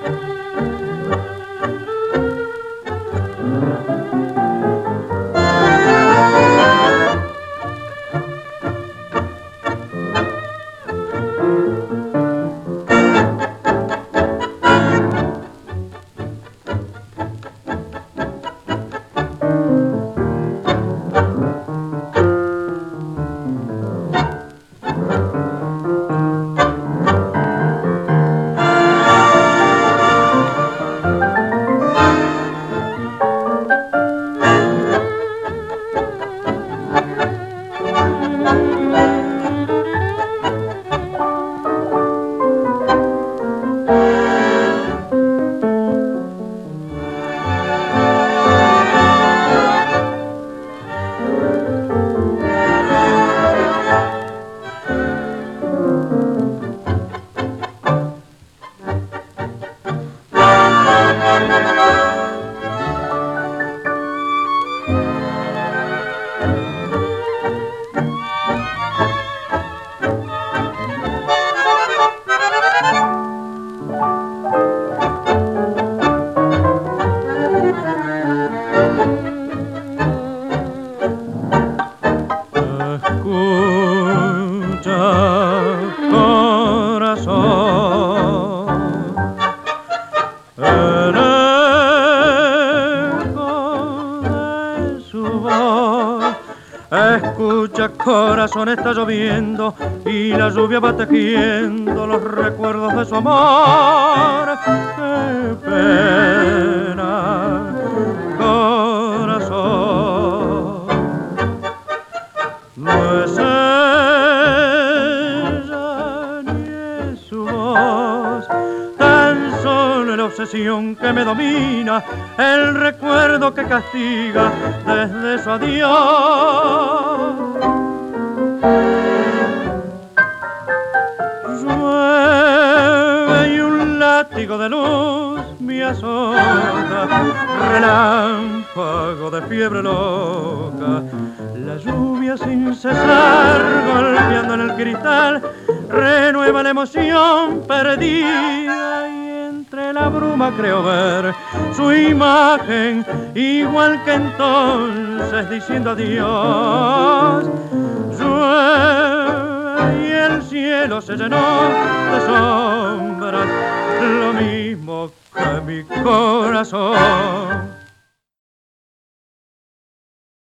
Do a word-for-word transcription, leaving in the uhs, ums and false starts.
Escucha, corazón, está lloviendo y la lluvia va tejiendo los recuerdos de su amor. Qué pena, corazón, no es ella ni es su voz, tan solo la obsesión que me domina, el recuerdo que castiga desde su adiós. Llueve y un látigo de luz me azota, relámpago de fiebre loca, la lluvia sin cesar golpeando en el cristal renueva la emoción perdida y entre la bruma creo ver su imagen igual que entonces diciendo adiós. Llueve y el cielo se llenó de sombras, lo mismo que mi corazón.